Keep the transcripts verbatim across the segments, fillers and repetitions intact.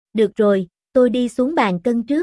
Được rồi, tôi đi xuống bàn cân trước.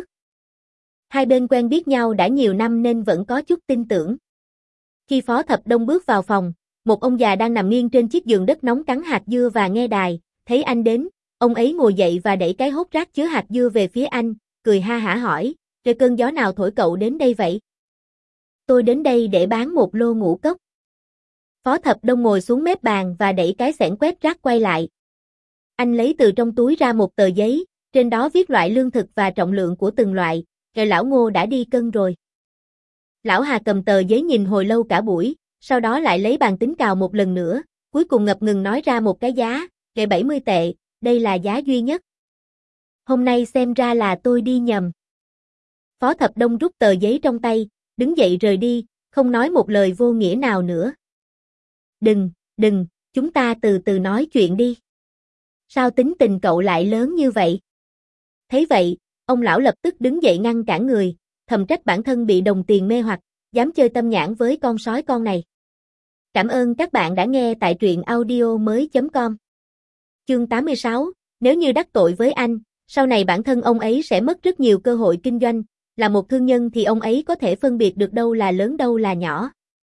Hai bên quen biết nhau đã nhiều năm nên vẫn có chút tin tưởng. Khi Phó Thập Đông bước vào phòng, một ông già đang nằm nghiêng trên chiếc giường đất nóng cắn hạt dưa và nghe đài, thấy anh đến, ông ấy ngồi dậy và đẩy cái hốc rác chứa hạt dưa về phía anh, cười ha hả hỏi, trời cơn gió nào thổi cậu đến đây vậy? Tôi đến đây để bán một lô ngũ cốc. Phó Thập Đông ngồi xuống mép bàn và đẩy cái xẻng quét rác quay lại. Anh lấy từ trong túi ra một tờ giấy, trên đó viết loại lương thực và trọng lượng của từng loại, rồi lão Ngô đã đi cân rồi. Lão Hà cầm tờ giấy nhìn hồi lâu cả buổi, sau đó lại lấy bàn tính cào một lần nữa, cuối cùng ngập ngừng nói ra một cái giá, kệ bảy mươi tệ, đây là giá duy nhất. Hôm nay xem ra là tôi đi nhầm. Phó Thập Đông rút tờ giấy trong tay, đứng dậy rời đi, không nói một lời vô nghĩa nào nữa. Đừng, đừng, chúng ta từ từ nói chuyện đi. Sao tính tình cậu lại lớn như vậy? Thấy vậy, ông lão lập tức đứng dậy ngăn cản người, thầm trách bản thân bị đồng tiền mê hoặc, dám chơi tâm nhãn với con sói con này. Cảm ơn các bạn đã nghe tại truyện audio mới chấm com. Chương tám mươi sáu, nếu như đắc tội với anh, sau này bản thân ông ấy sẽ mất rất nhiều cơ hội kinh doanh, là một thương nhân thì ông ấy có thể phân biệt được đâu là lớn đâu là nhỏ.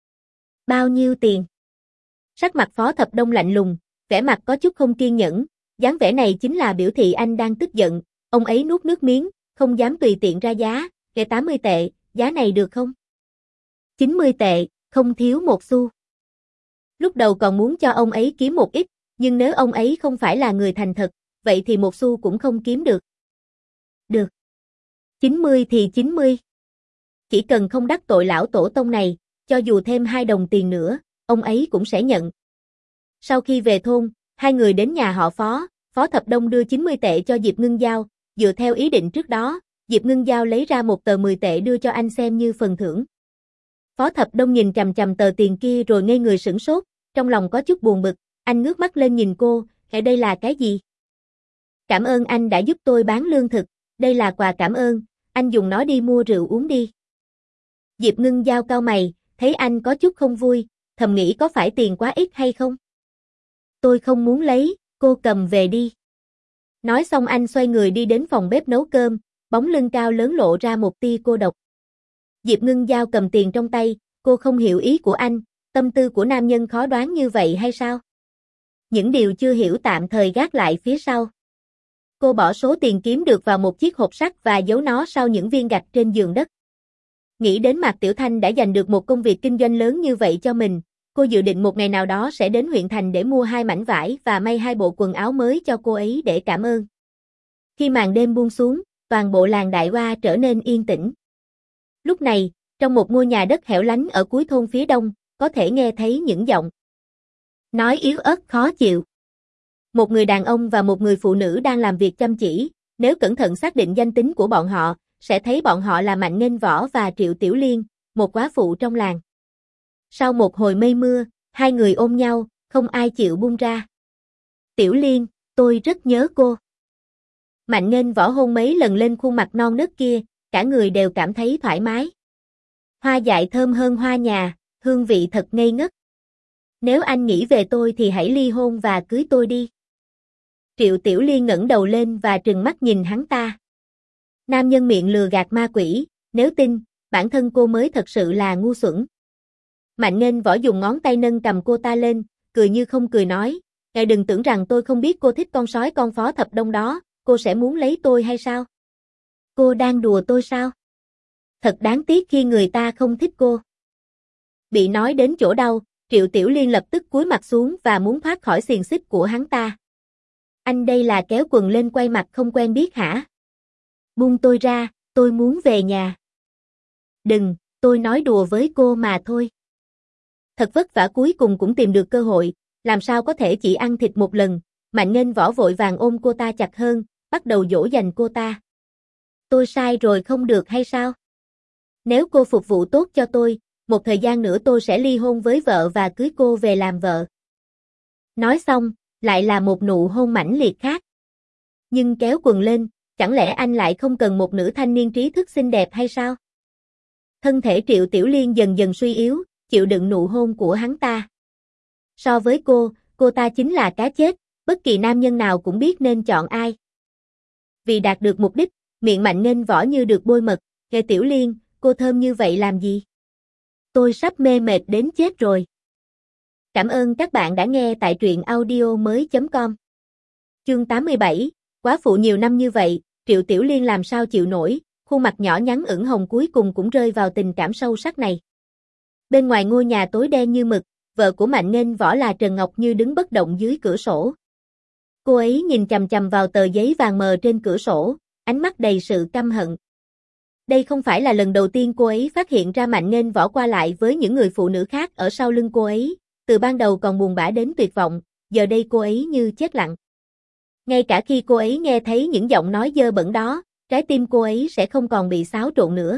Bao nhiêu tiền? Sắc mặt Phó Thập Đông lạnh lùng, vẻ mặt có chút không kiên nhẫn, dáng vẻ này chính là biểu thị anh đang tức giận, ông ấy nuốt nước miếng, không dám tùy tiện ra giá, kệ tám mươi tệ, giá này được không? chín mươi tệ, không thiếu một xu. Lúc đầu còn muốn cho ông ấy kiếm một ít, nhưng nếu ông ấy không phải là người thành thật, vậy thì một xu cũng không kiếm được. Được. chín mươi thì chín mươi. Chỉ cần không đắc tội lão tổ tông này, cho dù thêm hai đồng tiền nữa, ông ấy cũng sẽ nhận. Sau khi về thôn, hai người đến nhà họ Phó, Phó Thập Đông đưa chín mươi tệ cho Diệp Ngưng Giao, dựa theo ý định trước đó, Diệp Ngưng Giao lấy ra một tờ mười tệ đưa cho anh xem như phần thưởng. Phó Thập Đông nhìn chằm chằm tờ tiền kia rồi ngây người sửng sốt, trong lòng có chút buồn bực, anh ngước mắt lên nhìn cô, "Hệ đây là cái gì?" "Cảm ơn anh đã giúp tôi bán lương thực, đây là quà cảm ơn, anh dùng nó đi mua rượu uống đi." Diệp Ngưng Giao cau mày, thấy anh có chút không vui, thầm nghĩ có phải tiền quá ít hay không? "Tôi không muốn lấy, cô cầm về đi." Nói xong anh xoay người đi đến phòng bếp nấu cơm, bóng lưng cao lớn lộ ra một tia cô độc. Diệp Ngưng Giao cầm tiền trong tay, cô không hiểu ý của anh, tâm tư của nam nhân khó đoán như vậy hay sao? Những điều chưa hiểu tạm thời gác lại phía sau. Cô bỏ số tiền kiếm được vào một chiếc hộp sắt và giấu nó sau những viên gạch trên giường đất. Nghĩ đến Mạc Tiểu Thanh đã giành được một công việc kinh doanh lớn như vậy cho mình, cô dự định một ngày nào đó sẽ đến huyện thành để mua hai mảnh vải và may hai bộ quần áo mới cho cô ấy để cảm ơn. Khi màn đêm buông xuống, toàn bộ làng Đại Hoa trở nên yên tĩnh. Lúc này, trong một ngôi nhà đất hẻo lánh ở cuối thôn phía đông, có thể nghe thấy những giọng nói yếu ớt khó chịu. Một người đàn ông và một người phụ nữ đang làm việc chăm chỉ, nếu cẩn thận xác định danh tính của bọn họ, sẽ thấy bọn họ là Mạnh Nghênh Võ và Triệu Tiểu Liên, một quá phụ trong làng. Sau một hồi mây mưa, hai người ôm nhau, không ai chịu buông ra. "Tiểu Liên, tôi rất nhớ cô." Mạnh Nghênh Võ hôn mấy lần lên khuôn mặt non nớt kia, cả người đều cảm thấy thoải mái. Hoa dại thơm hơn hoa nhà, hương vị thật ngây ngất. "Nếu anh nghĩ về tôi thì hãy ly hôn và cưới tôi đi." Triệu Tiểu Liên ngẩng đầu lên và trừng mắt nhìn hắn ta. Nam nhân miệng lừa gạt ma quỷ, nếu tin, bản thân cô mới thật sự là ngu xuẩn. Mạnh Nghênh Võ dùng ngón tay nâng cầm cô ta lên, cười như không cười nói, "Ngài đừng tưởng rằng tôi không biết cô thích con sói con Phó Thập Đông đó, cô sẽ muốn lấy tôi hay sao? Cô đang đùa tôi sao? Thật đáng tiếc khi người ta không thích cô." Bị nói đến chỗ đau, Triệu Tiểu Liên lập tức cúi mặt xuống và muốn thoát khỏi xiềng xích của hắn ta. "Anh đây là kéo quần lên quay mặt không quen biết hả? Buông tôi ra, tôi muốn về nhà." "Đừng, tôi nói đùa với cô mà thôi." Thật vất vả cuối cùng cũng tìm được cơ hội, làm sao có thể chỉ ăn thịt một lần, Mạnh Nghênh Võ vội vàng ôm cô ta chặt hơn, bắt đầu dỗ dành cô ta. "Tôi sai rồi không được hay sao? Nếu cô phục vụ tốt cho tôi, một thời gian nữa tôi sẽ ly hôn với vợ và cưới cô về làm vợ." Nói xong, lại là một nụ hôn mãnh liệt khác. Nhưng kéo quần lên, chẳng lẽ anh lại không cần một nữ thanh niên trí thức xinh đẹp hay sao? Thân thể Triệu Tiểu Liên dần dần suy yếu, chịu đựng nụ hôn của hắn ta. So với cô, cô ta chính là cá chết, bất kỳ nam nhân nào cũng biết nên chọn ai. Vì đạt được mục đích, miệng Mạnh Nghênh Võ như được bôi mật, "Kìa Tiểu Liên, cô thơm như vậy làm gì? Tôi sắp mê mệt đến chết rồi." Cảm ơn các bạn đã nghe tại truyện audio mới chấm com. Chương tám mươi bảy, quá phụ nhiều năm như vậy, Triệu Tiểu Liên làm sao chịu nổi, khuôn mặt nhỏ nhắn ửng hồng cuối cùng cũng rơi vào tình cảm sâu sắc này. Bên ngoài ngôi nhà tối đen như mực, vợ của Mạnh Nghênh Võ là Trần Ngọc Như đứng bất động dưới cửa sổ. Cô ấy nhìn chằm chằm vào tờ giấy vàng mờ trên cửa sổ, ánh mắt đầy sự căm hận. Đây không phải là lần đầu tiên cô ấy phát hiện ra Mạnh Nghênh Võ qua lại với những người phụ nữ khác ở sau lưng cô ấy, từ ban đầu còn buồn bã đến tuyệt vọng, giờ đây cô ấy như chết lặng. Ngay cả khi cô ấy nghe thấy những giọng nói dơ bẩn đó, trái tim cô ấy sẽ không còn bị xáo trộn nữa.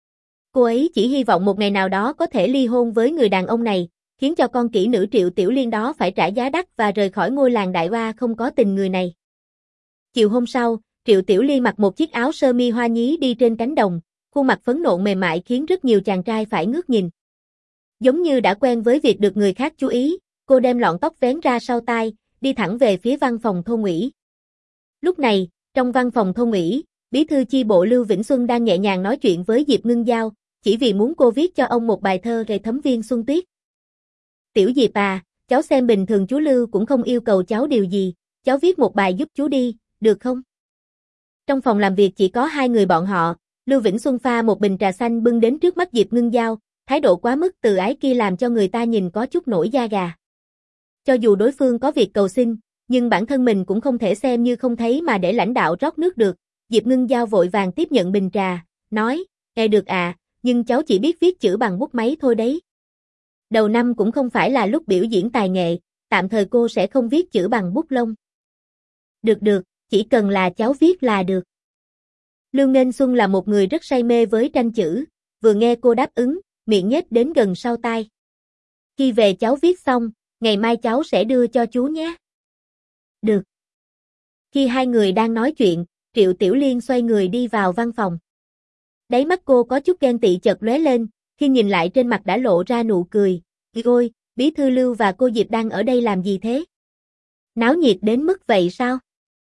Cô ấy chỉ hy vọng một ngày nào đó có thể ly hôn với người đàn ông này, khiến cho con kỹ nữ Triệu Tiểu Liên đó phải trả giá đắt và rời khỏi ngôi làng đại oa không có tình người này. Chiều hôm sau, Triệu Tiểu Liên mặc một chiếc áo sơ mi hoa nhí đi trên cánh đồng, khuôn mặt phấn nộn mềm mại khiến rất nhiều chàng trai phải ngước nhìn. Giống như đã quen với việc được người khác chú ý, cô đem lọn tóc vén ra sau tai, đi thẳng về phía văn phòng thôn ủy. Lúc này, trong văn phòng thôn ủy, bí thư chi bộ Lưu Vĩnh Xuân đang nhẹ nhàng nói chuyện với Diệp Ngưng Giao, chỉ vì muốn cô viết cho ông một bài thơ về Thấm Viên Xuân Tuyết. "Tiểu Diệp à, cháu xem bình thường chú Lưu cũng không yêu cầu cháu điều gì, cháu viết một bài giúp chú đi, được không?" Trong phòng làm việc chỉ có hai người bọn họ, Lưu Vĩnh Xuân pha một bình trà xanh bưng đến trước mắt Diệp Ngưng Giao, thái độ quá mức từ ái kia làm cho người ta nhìn có chút nổi da gà. Cho dù đối phương có việc cầu xin, nhưng bản thân mình cũng không thể xem như không thấy mà để lãnh đạo rót nước được. Diệp Ngưng Giao vội vàng tiếp nhận bình trà, nói, "Nghe được à, nhưng cháu chỉ biết viết chữ bằng bút máy thôi đấy. Đầu năm cũng không phải là lúc biểu diễn tài nghệ, tạm thời cô sẽ không viết chữ bằng bút lông." "Được được, chỉ cần là cháu viết là được." Lưu Nghênh Xuân là một người rất say mê với tranh chữ, vừa nghe cô đáp ứng, miệng nhếch đến gần sau tai. "Khi về cháu viết xong, ngày mai cháu sẽ đưa cho chú nhé." "Được." Khi hai người đang nói chuyện, Triệu Tiểu Liên xoay người đi vào văn phòng. Đáy mắt cô có chút ghen tị chợt lóe lên, khi nhìn lại trên mặt đã lộ ra nụ cười. "Ôi, bí thư Lưu và cô Diệp đang ở đây làm gì thế? Náo nhiệt đến mức vậy sao?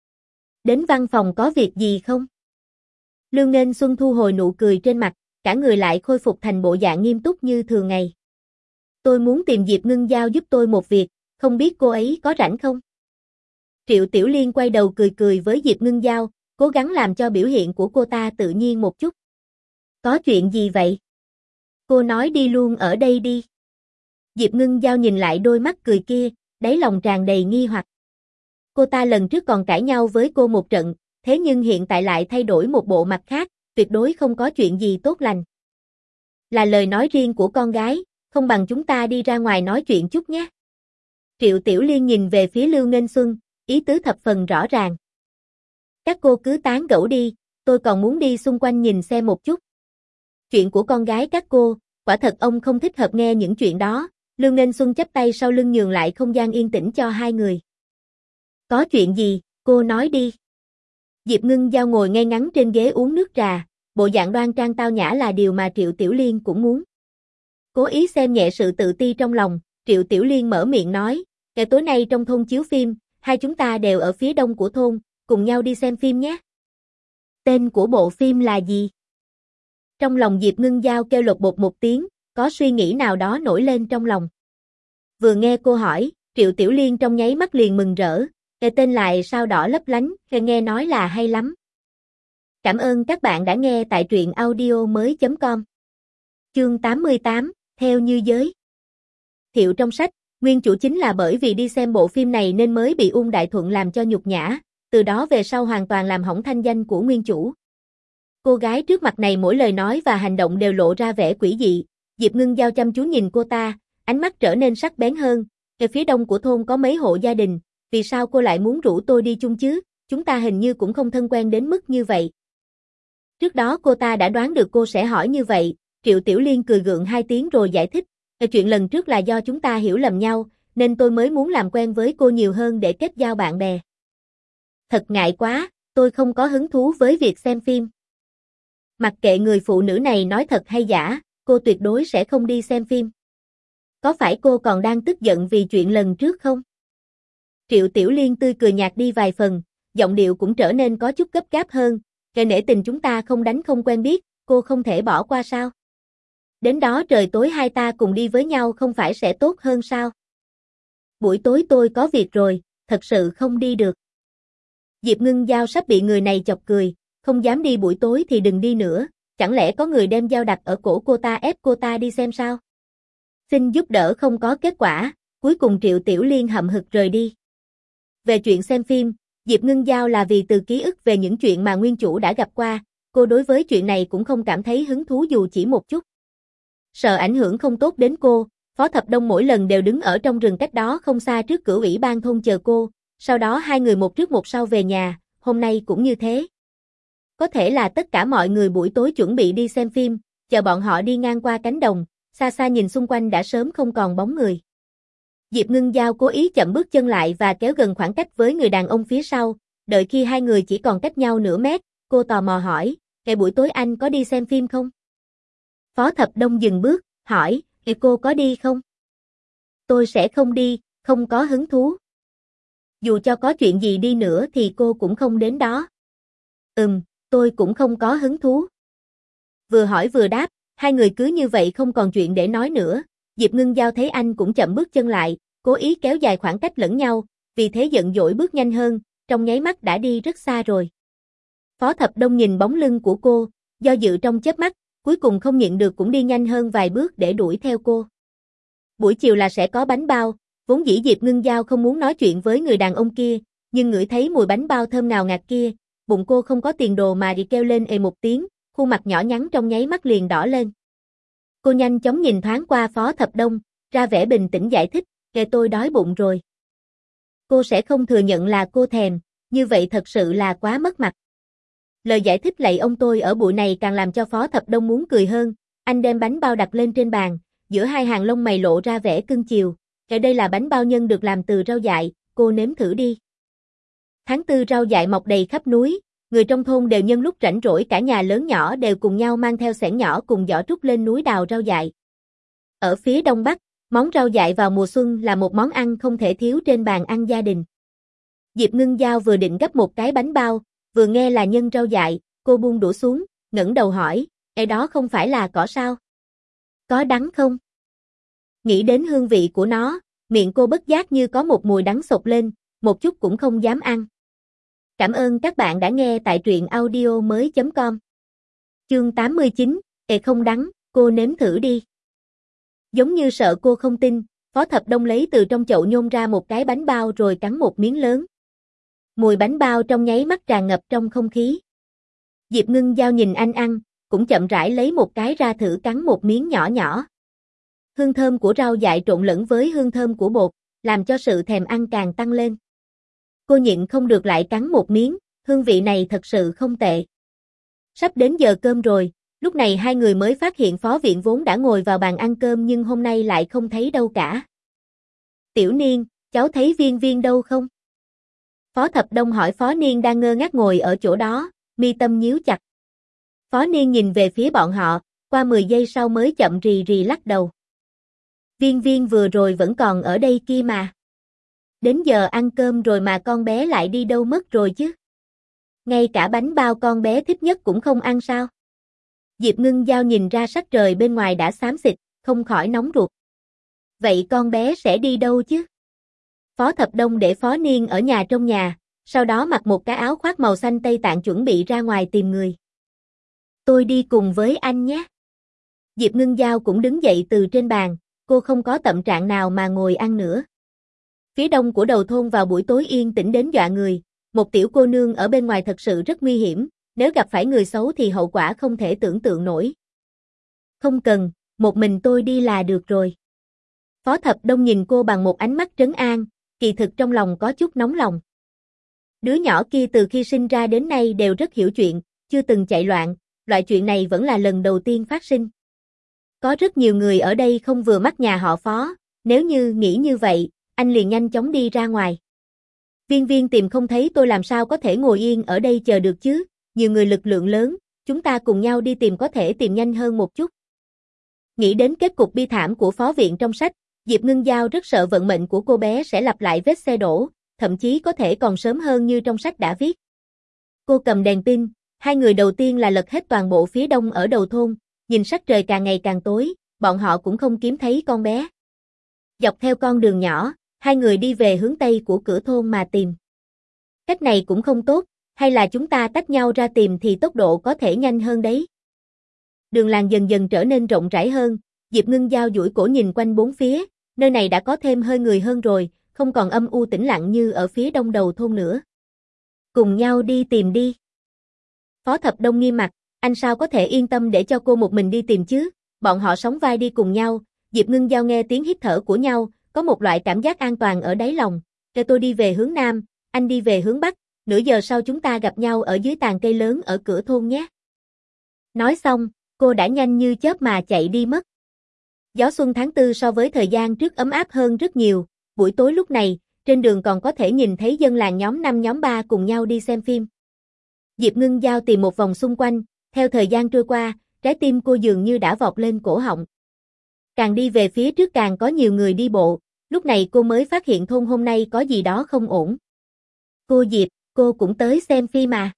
Đến văn phòng có việc gì không?" Lưu Nghênh Xuân thu hồi nụ cười trên mặt, cả người lại khôi phục thành bộ dạng nghiêm túc như thường ngày. "Tôi muốn tìm Diệp Ngưng Giao giúp tôi một việc, không biết cô ấy có rảnh không?" Triệu Tiểu Liên quay đầu cười cười với Diệp Ngưng Giao, cố gắng làm cho biểu hiện của cô ta tự nhiên một chút. "Có chuyện gì vậy? Cô nói đi luôn ở đây đi." Diệp Ngưng Giao nhìn lại đôi mắt cười kia, đáy lòng tràn đầy nghi hoặc. Cô ta lần trước còn cãi nhau với cô một trận, thế nhưng hiện tại lại thay đổi một bộ mặt khác, tuyệt đối không có chuyện gì tốt lành. "Là lời nói riêng của con gái, không bằng chúng ta đi ra ngoài nói chuyện chút nhé." Triệu Tiểu Liên nhìn về phía Lưu Nghênh Xuân, ý tứ thập phần rõ ràng. "Các cô cứ tán gẫu đi, tôi còn muốn đi xung quanh nhìn xem một chút. Chuyện của con gái các cô, quả thật ông không thích hợp nghe những chuyện đó." Lưu Nghênh Xuân chắp tay sau lưng nhường lại không gian yên tĩnh cho hai người. "Có chuyện gì, cô nói đi." Diệp Ngưng Giao ngồi ngay ngắn trên ghế uống nước trà, bộ dạng đoan trang tao nhã là điều mà Triệu Tiểu Liên cũng muốn. Cố ý xem nhẹ sự tự ti trong lòng, Triệu Tiểu Liên mở miệng nói, "Ngày tối nay trong thôn chiếu phim, hai chúng ta đều ở phía đông của thôn, cùng nhau đi xem phim nhé." "Tên của bộ phim là gì?" Trong lòng Diệp Ngưng Giao kêu lột bột một tiếng, có suy nghĩ nào đó nổi lên trong lòng. Vừa nghe cô hỏi, Triệu Tiểu Liên trong nháy mắt liền mừng rỡ, "Cái tên lại sao đỏ lấp lánh, nghe nói là hay lắm." Cảm ơn các bạn đã nghe tại truyện audio mới chấm com. Chương tám mươi tám, theo như giới. Thiệu trong sách, nguyên chủ chính là bởi vì đi xem bộ phim này nên mới bị Ung Đại Thuận làm cho nhục nhã, từ đó về sau hoàn toàn làm hỏng thanh danh của nguyên chủ. Cô gái trước mặt này mỗi lời nói và hành động đều lộ ra vẻ quỷ dị. Diệp Ngưng Giao chăm chú nhìn cô ta, ánh mắt trở nên sắc bén hơn. "Ở phía đông của thôn có mấy hộ gia đình, vì sao cô lại muốn rủ tôi đi chung chứ, chúng ta hình như cũng không thân quen đến mức như vậy." Trước đó cô ta đã đoán được cô sẽ hỏi như vậy, Triệu Tiểu Liên cười gượng hai tiếng rồi giải thích, "Chuyện lần trước là do chúng ta hiểu lầm nhau, nên tôi mới muốn làm quen với cô nhiều hơn để kết giao bạn bè." "Thật ngại quá, tôi không có hứng thú với việc xem phim." Mặc kệ người phụ nữ này nói thật hay giả, cô tuyệt đối sẽ không đi xem phim. "Có phải cô còn đang tức giận vì chuyện lần trước không?" Triệu Tiểu Liên tươi cười nhạt đi vài phần, giọng điệu cũng trở nên có chút gấp gáp hơn, kể nể tình chúng ta không đánh không quen biết, cô không thể bỏ qua sao? Đến đó trời tối hai ta cùng đi với nhau không phải sẽ tốt hơn sao? Buổi tối tôi có việc rồi, thật sự không đi được. Diệp Ngưng Giao sắp bị người này chọc cười, không dám đi buổi tối thì đừng đi nữa, chẳng lẽ có người đem dao đặt ở cổ cô ta ép cô ta đi xem sao? Xin giúp đỡ không có kết quả, cuối cùng Triệu Tiểu Liên hậm hực rời đi. Về chuyện xem phim, Diệp Ngưng Giao là vì từ ký ức về những chuyện mà nguyên chủ đã gặp qua, cô đối với chuyện này cũng không cảm thấy hứng thú dù chỉ một chút. Sợ ảnh hưởng không tốt đến cô, Phó Thập Đông mỗi lần đều đứng ở trong rừng cách đó không xa trước cửa ủy ban thôn chờ cô, sau đó hai người một trước một sau về nhà, hôm nay cũng như thế. Có thể là tất cả mọi người buổi tối chuẩn bị đi xem phim, chờ bọn họ đi ngang qua cánh đồng, xa xa nhìn xung quanh đã sớm không còn bóng người. Diệp Ngưng Giao cố ý chậm bước chân lại và kéo gần khoảng cách với người đàn ông phía sau, đợi khi hai người chỉ còn cách nhau nửa mét, cô tò mò hỏi, ngày buổi tối anh có đi xem phim không? Phó Thập Đông dừng bước, hỏi, cô có đi không? Tôi sẽ không đi, không có hứng thú. Dù cho có chuyện gì đi nữa thì cô cũng không đến đó. Ừm, tôi cũng không có hứng thú. Vừa hỏi vừa đáp, hai người cứ như vậy không còn chuyện để nói nữa. Diệp Ngưng Giao thấy anh cũng chậm bước chân lại, cố ý kéo dài khoảng cách lẫn nhau, vì thế giận dỗi bước nhanh hơn, trong nháy mắt đã đi rất xa rồi. Phó Thập Đông nhìn bóng lưng của cô, do dự trong chớp mắt, cuối cùng không nhịn được cũng đi nhanh hơn vài bước để đuổi theo cô. Buổi chiều là sẽ có bánh bao, vốn dĩ Diệp Ngưng Giao không muốn nói chuyện với người đàn ông kia, nhưng ngửi thấy mùi bánh bao thơm ngào ngạt kia, bụng cô không có tiền đồ mà đi kêu lên ề một tiếng, khuôn mặt nhỏ nhắn trong nháy mắt liền đỏ lên. Cô nhanh chóng nhìn thoáng qua Phó Thập Đông, ra vẻ bình tĩnh giải thích, kệ tôi đói bụng rồi. Cô sẽ không thừa nhận là cô thèm, như vậy thật sự là quá mất mặt. Lời giải thích lạy ông tôi ở bụi này càng làm cho Phó Thập Đông muốn cười hơn, anh đem bánh bao đặt lên trên bàn, giữa hai hàng lông mày lộ ra vẻ cưng chiều, kệ đây là bánh bao nhân được làm từ rau dại, cô nếm thử đi. Tháng tư rau dại mọc đầy khắp núi, người trong thôn đều nhân lúc rảnh rỗi cả nhà lớn nhỏ đều cùng nhau mang theo xẻng nhỏ cùng giỏ trúc lên núi đào rau dại. Ở phía đông bắc, món rau dại vào mùa xuân là một món ăn không thể thiếu trên bàn ăn gia đình. Diệp Ngưng Giao vừa định gấp một cái bánh bao, vừa nghe là nhân rau dại, cô buông đũa xuống, ngẩng đầu hỏi, "Ê đó không phải là cỏ sao? Có đắng không?" Nghĩ đến hương vị của nó, miệng cô bất giác như có một mùi đắng sộc lên, một chút cũng không dám ăn. Cảm ơn các bạn đã nghe tại truyện audio mới chấm com. Chương tám mươi chín, Ê không đắng, cô nếm thử đi. Giống như sợ cô không tin, Phó Thập Đông lấy từ trong chậu nhôn ra một cái bánh bao rồi cắn một miếng lớn. Mùi bánh bao trong nháy mắt tràn ngập trong không khí. Diệp Ngưng Giao nhìn anh ăn, cũng chậm rãi lấy một cái ra thử cắn một miếng nhỏ nhỏ. Hương thơm của rau dại trộn lẫn với hương thơm của bột, làm cho sự thèm ăn càng tăng lên. Cô nhịn không được lại cắn một miếng, hương vị này thật sự không tệ. Sắp đến giờ cơm rồi, lúc này hai người mới phát hiện Phó Viện vốn đã ngồi vào bàn ăn cơm nhưng hôm nay lại không thấy đâu cả. Tiểu Niên, cháu thấy Viên Viên đâu không? Phó Thập Đông hỏi Phó Niên đang ngơ ngác ngồi ở chỗ đó, mi tâm nhíu chặt. Phó Niên nhìn về phía bọn họ, qua mười giây sau mới chậm rì rì lắc đầu. Viên Viên vừa rồi vẫn còn ở đây kia mà. Đến giờ ăn cơm rồi mà con bé lại đi đâu mất rồi chứ? Ngay cả bánh bao con bé thích nhất cũng không ăn sao? Diệp Ngưng Giao nhìn ra sắc trời bên ngoài đã xám xịt, không khỏi nóng ruột. Vậy con bé sẽ đi đâu chứ? Phó Thập Đông để Phó Niên ở nhà trong nhà, sau đó mặc một cái áo khoác màu xanh Tây Tạng chuẩn bị ra ngoài tìm người. Tôi đi cùng với anh nhé. Diệp Ngưng Giao cũng đứng dậy từ trên bàn, cô không có tâm trạng nào mà ngồi ăn nữa. Phía đông của đầu thôn vào buổi tối yên tĩnh đến dọa người, một tiểu cô nương ở bên ngoài thật sự rất nguy hiểm, nếu gặp phải người xấu thì hậu quả không thể tưởng tượng nổi. Không cần, một mình tôi đi là được rồi. Phó Thập Đông nhìn cô bằng một ánh mắt trấn an, kỳ thực trong lòng có chút nóng lòng. Đứa nhỏ kia từ khi sinh ra đến nay đều rất hiểu chuyện, chưa từng chạy loạn, loại chuyện này vẫn là lần đầu tiên phát sinh. Có rất nhiều người ở đây không vừa mắt nhà họ Phó, nếu như nghĩ như vậy, anh liền nhanh chóng đi ra ngoài. Viên Viên tìm không thấy tôi làm sao có thể ngồi yên ở đây chờ được chứ, nhiều người lực lượng lớn, chúng ta cùng nhau đi tìm có thể tìm nhanh hơn một chút. Nghĩ đến kết cục bi thảm của Phó Viện trong sách, Diệp Ngưng Giao rất sợ vận mệnh của cô bé sẽ lặp lại vết xe đổ, thậm chí có thể còn sớm hơn như trong sách đã viết. Cô cầm đèn pin, hai người đầu tiên là lật hết toàn bộ phía đông ở đầu thôn, nhìn sắc trời càng ngày càng tối, bọn họ cũng không kiếm thấy con bé. Dọc theo con đường nhỏ, hai người đi về hướng tây của cửa thôn mà tìm. Cách này cũng không tốt, hay là chúng ta tách nhau ra tìm thì tốc độ có thể nhanh hơn đấy. Đường làng dần dần trở nên rộng rãi hơn, Diệp Ngưng Giao duỗi cổ nhìn quanh bốn phía, nơi này đã có thêm hơi người hơn rồi, không còn âm u tĩnh lặng như ở phía đông đầu thôn nữa. Cùng nhau đi tìm đi. Phó Thập Đông nghiêm mặt, anh sao có thể yên tâm để cho cô một mình đi tìm chứ, bọn họ sóng vai đi cùng nhau, Diệp Ngưng Giao nghe tiếng hít thở của nhau, có một loại cảm giác an toàn ở đáy lòng, cho tôi đi về hướng nam, anh đi về hướng bắc, nửa giờ sau chúng ta gặp nhau ở dưới tàn cây lớn ở cửa thôn nhé. Nói xong, cô đã nhanh như chớp mà chạy đi mất. Gió xuân tháng tư so với thời gian trước ấm áp hơn rất nhiều, buổi tối lúc này, trên đường còn có thể nhìn thấy dân làng nhóm năm nhóm ba cùng nhau đi xem phim. Diệp Ngưng Giao tìm một vòng xung quanh, theo thời gian trôi qua, trái tim cô dường như đã vọt lên cổ họng. Càng đi về phía trước càng có nhiều người đi bộ, lúc này cô mới phát hiện thôn hôm nay có gì đó không ổn. Cô Diệp, cô cũng tới xem phim à?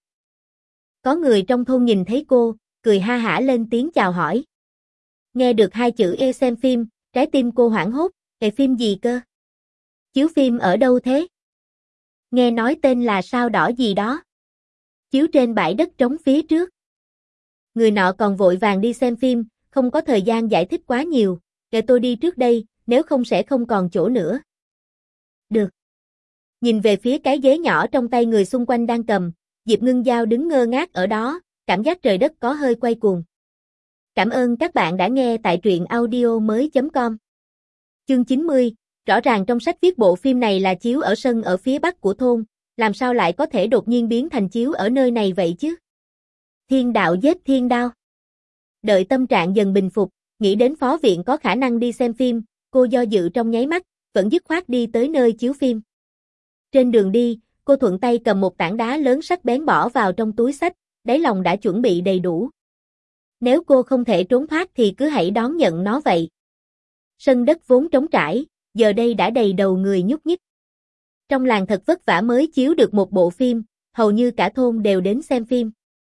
Có người trong thôn nhìn thấy cô, cười ha hả lên tiếng chào hỏi. Nghe được hai chữ e xem phim, trái tim cô hoảng hốt, "Cái phim gì cơ? Chiếu phim ở đâu thế?" Nghe nói tên là Sao Đỏ gì đó. Chiếu trên bãi đất trống phía trước. Người nọ còn vội vàng đi xem phim, không có thời gian giải thích quá nhiều, "Để tôi đi trước đây, nếu không sẽ không còn chỗ nữa." Được. Nhìn về phía cái ghế nhỏ trong tay người xung quanh đang cầm, Diệp Ngưng Giao đứng ngơ ngác ở đó, cảm giác trời đất có hơi quay cuồng. Cảm ơn các bạn đã nghe tại truyện audio mới chấm com. Chương chín mươi, rõ ràng trong sách viết bộ phim này là chiếu ở sân ở phía bắc của thôn, làm sao lại có thể đột nhiên biến thành chiếu ở nơi này vậy chứ? Thiên đạo giết thiên đao. Đợi tâm trạng dần bình phục, nghĩ đến phó viện có khả năng đi xem phim, cô do dự trong nháy mắt, vẫn dứt khoát đi tới nơi chiếu phim. Trên đường đi, cô thuận tay cầm một tảng đá lớn sắc bén bỏ vào trong túi xách, đáy lòng đã chuẩn bị đầy đủ. Nếu cô không thể trốn thoát thì cứ hãy đón nhận nó vậy. Sân đất vốn trống trải, giờ đây đã đầy đầu người nhúc nhích. Trong làng thật vất vả mới chiếu được một bộ phim, hầu như cả thôn đều đến xem phim.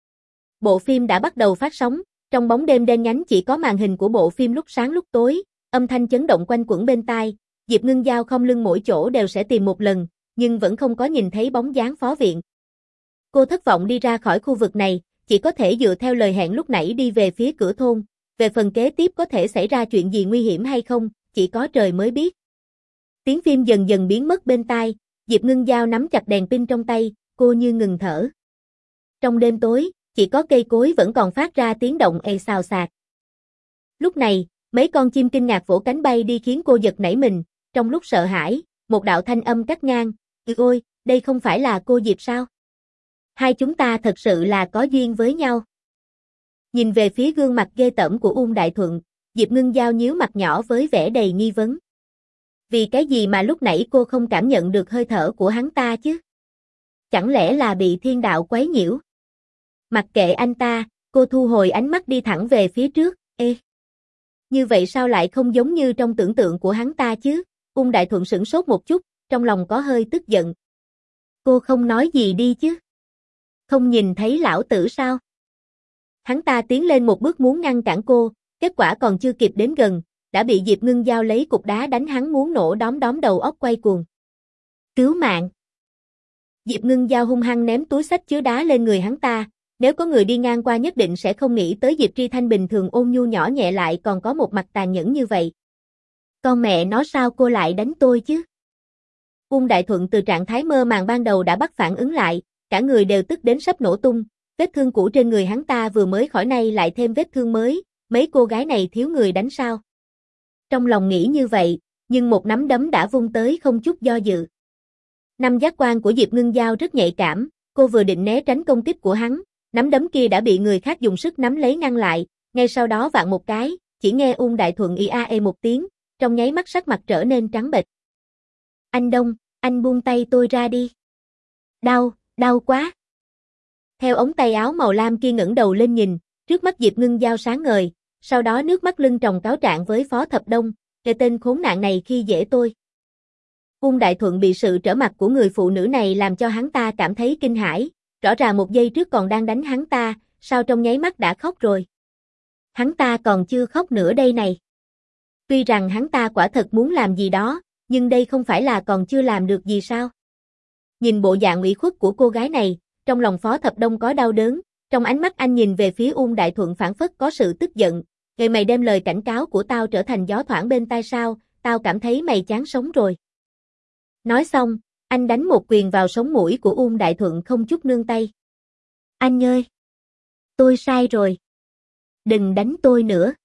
Bộ phim đã bắt đầu phát sóng, trong bóng đêm đen nhánh chỉ có màn hình của bộ phim lúc sáng lúc tối, âm thanh chấn động quanh quẩn bên tai, Diệp Ngưng Giao không lưng mỗi chỗ đều sẽ tìm một lần, nhưng vẫn không có nhìn thấy bóng dáng phó viện. Cô thất vọng đi ra khỏi khu vực này, chỉ có thể dựa theo lời hẹn lúc nãy đi về phía cửa thôn, về phần kế tiếp có thể xảy ra chuyện gì nguy hiểm hay không, chỉ có trời mới biết. Tiếng phim dần dần biến mất bên tai, Diệp Ngưng Giao nắm chặt đèn pin trong tay, cô như ngừng thở. Trong đêm tối, chỉ có cây cối vẫn còn phát ra tiếng động ê xào xạc. Lúc này, mấy con chim kinh ngạc vỗ cánh bay đi khiến cô giật nảy mình, trong lúc sợ hãi, một đạo thanh âm cắt ngang, "Ừ ôi, đây không phải là cô Diệp sao? Hai chúng ta thật sự là có duyên với nhau." Nhìn về phía gương mặt ghê tởm của Uông Đại Thuận, Diệp Ngưng Giao nhíu mặt nhỏ với vẻ đầy nghi vấn. Vì cái gì mà lúc nãy cô không cảm nhận được hơi thở của hắn ta chứ? Chẳng lẽ là bị thiên đạo quấy nhiễu? Mặc kệ anh ta, cô thu hồi ánh mắt đi thẳng về phía trước, "Ê! Như vậy sao lại không giống như trong tưởng tượng của hắn ta chứ?" Uông Đại Thuận sửng sốt một chút, trong lòng có hơi tức giận. "Cô không nói gì đi chứ? Không nhìn thấy lão tử sao?" Hắn ta tiến lên một bước muốn ngăn cản cô, kết quả còn chưa kịp đến gần, đã bị Diệp Ngưng Giao lấy cục đá đánh hắn muốn nổ đóm đóm đầu óc quay cuồng. "Cứu mạng!" Diệp Ngưng Giao hung hăng ném túi xách chứa đá lên người hắn ta, nếu có người đi ngang qua nhất định sẽ không nghĩ tới Diệp Tri Thanh bình thường ôn nhu nhỏ nhẹ lại còn có một mặt tàn nhẫn như vậy. "Con mẹ nó sao cô lại đánh tôi chứ?" Uông Đại Thuận từ trạng thái mơ màng ban đầu đã bắt phản ứng lại, cả người đều tức đến sắp nổ tung, vết thương cũ trên người hắn ta vừa mới khỏi nay lại thêm vết thương mới, mấy cô gái này thiếu người đánh sao? Trong lòng nghĩ như vậy, nhưng một nắm đấm đã vung tới không chút do dự. Năm giác quan của Diệp Ngưng Giao rất nhạy cảm, cô vừa định né tránh công kích của hắn, nắm đấm kia đã bị người khác dùng sức nắm lấy ngăn lại, ngay sau đó vặn một cái, chỉ nghe Uông Đại Thuận ì a ê một tiếng, trong nháy mắt sắc mặt trở nên trắng bệch. "Anh Đông, anh buông tay tôi ra đi." "Đau, đau quá." Theo ống tay áo màu lam kia ngẩng đầu lên nhìn, trước mắt Diệp Ngưng Giao sáng ngời, sau đó nước mắt lưng tròng cáo trạng với Phó Thập Đông, "Cái tên khốn nạn này khi dễ tôi." Ung Đại Thuận bị sự trở mặt của người phụ nữ này làm cho hắn ta cảm thấy kinh hãi, rõ ràng một giây trước còn đang đánh hắn ta, sao trong nháy mắt đã khóc rồi. Hắn ta còn chưa khóc nữa đây này. Tuy rằng hắn ta quả thật muốn làm gì đó, nhưng đây không phải là còn chưa làm được gì sao? Nhìn bộ dạng ủy khuất của cô gái này, trong lòng Phó Thập Đông có đau đớn, trong ánh mắt anh nhìn về phía Ung Đại Thuận phảng phất có sự tức giận, "Vậy mày đem lời cảnh cáo của tao trở thành gió thoảng bên tai sao, tao cảm thấy mày chán sống rồi." Nói xong, anh đánh một quyền vào sống mũi của Ung Đại Thuận không chút nương tay. "Anh ơi! Tôi sai rồi. Đừng đánh tôi nữa."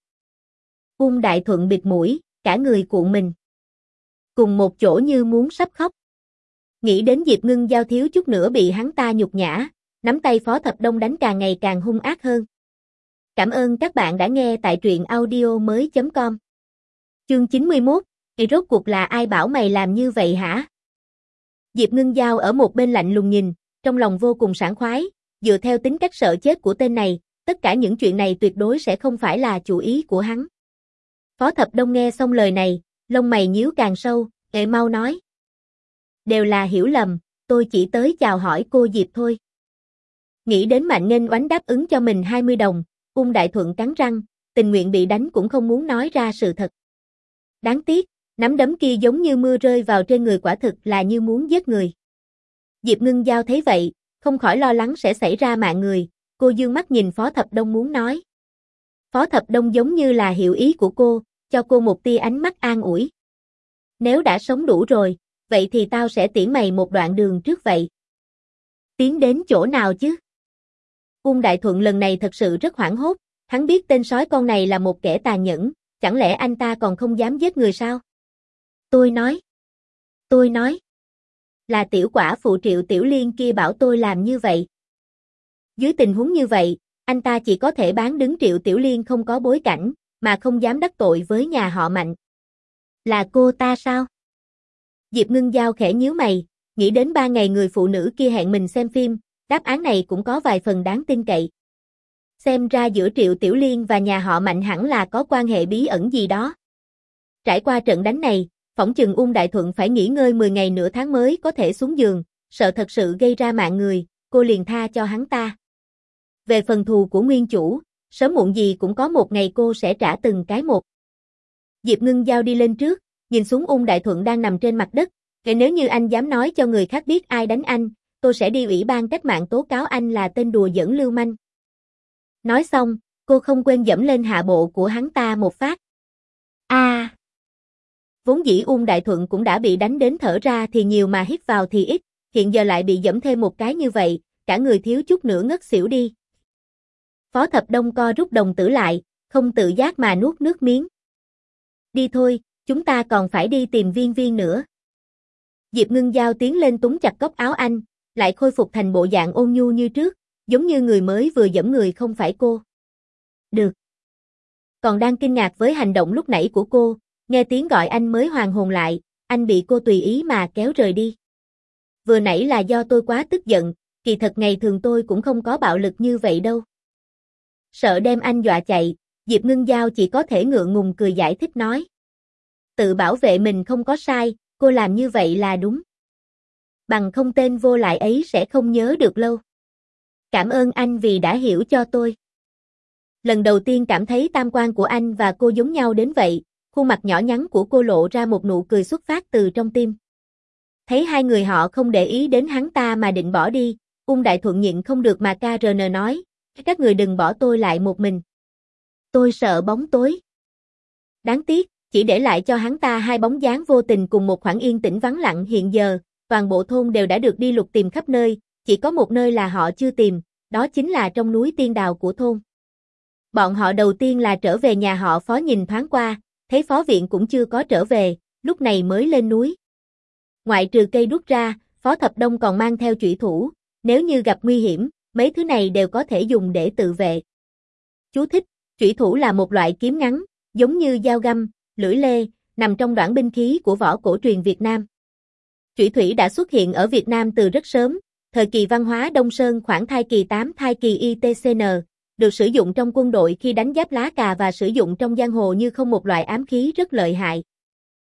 Ung Đại Thuận bịt mũi, cả người cuộn mình cùng một chỗ như muốn sắp khóc. Nghĩ đến Diệp Ngưng Giao thiếu chút nữa bị hắn ta nhục nhã, nắm tay Phó Thập Đông đánh càng ngày càng hung ác hơn. Cảm ơn các bạn đã nghe tại truyện audio mới chấm com. Chương chín mươi mốt, "Ê rốt cuộc là ai bảo mày làm như vậy hả?" Diệp Ngưng Giao ở một bên lạnh lùng nhìn, trong lòng vô cùng sảng khoái, dựa theo tính cách sợ chết của tên này, tất cả những chuyện này tuyệt đối sẽ không phải là chủ ý của hắn. Phó Thập Đông nghe xong lời này, lông mày nhíu càng sâu, "Ê mau nói." "Đều là hiểu lầm, tôi chỉ tới chào hỏi cô Diệp thôi." Nghĩ đến Mạnh Nghênh Oánh đáp ứng cho mình hai mươi đồng, Ung Đại Thuận cắn răng, tình nguyện bị đánh cũng không muốn nói ra sự thật. Đáng tiếc, nắm đấm kia giống như mưa rơi vào trên người quả thực là như muốn giết người. Diệp Ngưng Giao thấy vậy, không khỏi lo lắng sẽ xảy ra mạng người, cô dương mắt nhìn Phó Thập Đông muốn nói. Phó Thập Đông giống như là hiểu ý của cô, cho cô một tia ánh mắt an ủi. "Nếu đã sống đủ rồi, vậy thì tao sẽ tiễn mày một đoạn đường trước vậy." "Tiến đến chỗ nào chứ?" Ung Đại Thuận lần này thật sự rất hoảng hốt, hắn biết tên sói con này là một kẻ tàn nhẫn, chẳng lẽ anh ta còn không dám giết người sao? Tôi nói, tôi nói, là tiểu quả phụ Triệu Tiểu Liên kia bảo tôi làm như vậy. Dưới tình huống như vậy, anh ta chỉ có thể bán đứng Triệu Tiểu Liên không có bối cảnh, mà không dám đắc tội với nhà họ Mạnh. Là cô ta sao? Diệp Ngưng Giao khẽ nhíu mày, nghĩ đến ba ngày người phụ nữ kia hẹn mình xem phim, đáp án này cũng có vài phần đáng tin cậy. Xem ra giữa Triệu Tiểu Liên và nhà họ Mạnh hẳn là có quan hệ bí ẩn gì đó. Trải qua trận đánh này, phỏng chừng Ung Đại Thuận phải nghỉ ngơi mười ngày nửa tháng mới có thể xuống giường, sợ thật sự gây ra mạng người, cô liền tha cho hắn ta. Về phần thù của nguyên chủ, sớm muộn gì cũng có một ngày cô sẽ trả từng cái một. Diệp Ngưng Giao đi lên trước, nhìn xuống Ung Đại Thuận đang nằm trên mặt đất, "Vậy nếu như anh dám nói cho người khác biết ai đánh anh, tôi sẽ đi ủy ban cách mạng tố cáo anh là tên đùa giỡn lưu manh." Nói xong, cô không quên dẫm lên hạ bộ của hắn ta một phát. A! À. Vốn dĩ Ung Đại Thuận cũng đã bị đánh đến thở ra thì nhiều mà hít vào thì ít, hiện giờ lại bị dẫm thêm một cái như vậy, cả người thiếu chút nữa ngất xỉu đi. Phó Thập Đông co rút đồng tử lại, không tự giác mà nuốt nước miếng. "Đi thôi, chúng ta còn phải đi tìm Viên Viên nữa." Diệp Ngưng Giao tiến lên túm chặt góc áo anh, lại khôi phục thành bộ dạng ôn nhu như trước, giống như người mới vừa giẫm người không phải cô. "Được." Còn đang kinh ngạc với hành động lúc nãy của cô, nghe tiếng gọi anh mới hoàn hồn lại, anh bị cô tùy ý mà kéo rời đi. "Vừa nãy là do tôi quá tức giận, kỳ thật ngày thường tôi cũng không có bạo lực như vậy đâu." Sợ đem anh dọa chạy, Diệp Ngưng Giao chỉ có thể ngượng ngùng cười giải thích nói. Tự bảo vệ mình không có sai, cô làm như vậy là đúng. Bằng không tên vô lại ấy sẽ không nhớ được lâu. Cảm ơn anh vì đã hiểu cho tôi. Lần đầu tiên cảm thấy tam quan của anh và cô giống nhau đến vậy, khuôn mặt nhỏ nhắn của cô lộ ra một nụ cười xuất phát từ trong tim. Thấy hai người họ không để ý đến hắn ta mà định bỏ đi, Ung Đại Thuận nhịn không được mà ca rờ nờ nói, các người đừng bỏ tôi lại một mình. Tôi sợ bóng tối. Đáng tiếc, chỉ để lại cho hắn ta hai bóng dáng vô tình cùng một khoảng yên tĩnh vắng lặng hiện giờ, toàn bộ thôn đều đã được đi lục tìm khắp nơi, chỉ có một nơi là họ chưa tìm, đó chính là trong núi tiên đào của thôn. Bọn họ đầu tiên là trở về nhà họ Phó nhìn thoáng qua, thấy Phó Viện cũng chưa có trở về, lúc này mới lên núi. Ngoại trừ cây đuốc ra, Phó Thập Đông còn mang theo chủy thủ, nếu như gặp nguy hiểm, mấy thứ này đều có thể dùng để tự vệ. Chú thích, chủy thủ là một loại kiếm ngắn, giống như dao găm, lưỡi lê, nằm trong đoạn binh khí của võ cổ truyền Việt Nam. Chủy thủy đã xuất hiện ở Việt Nam từ rất sớm, thời kỳ văn hóa Đông Sơn khoảng thai kỳ tám thai kỳ i tê xê en, được sử dụng trong quân đội khi đánh giáp lá cà và sử dụng trong giang hồ như không một loại ám khí rất lợi hại.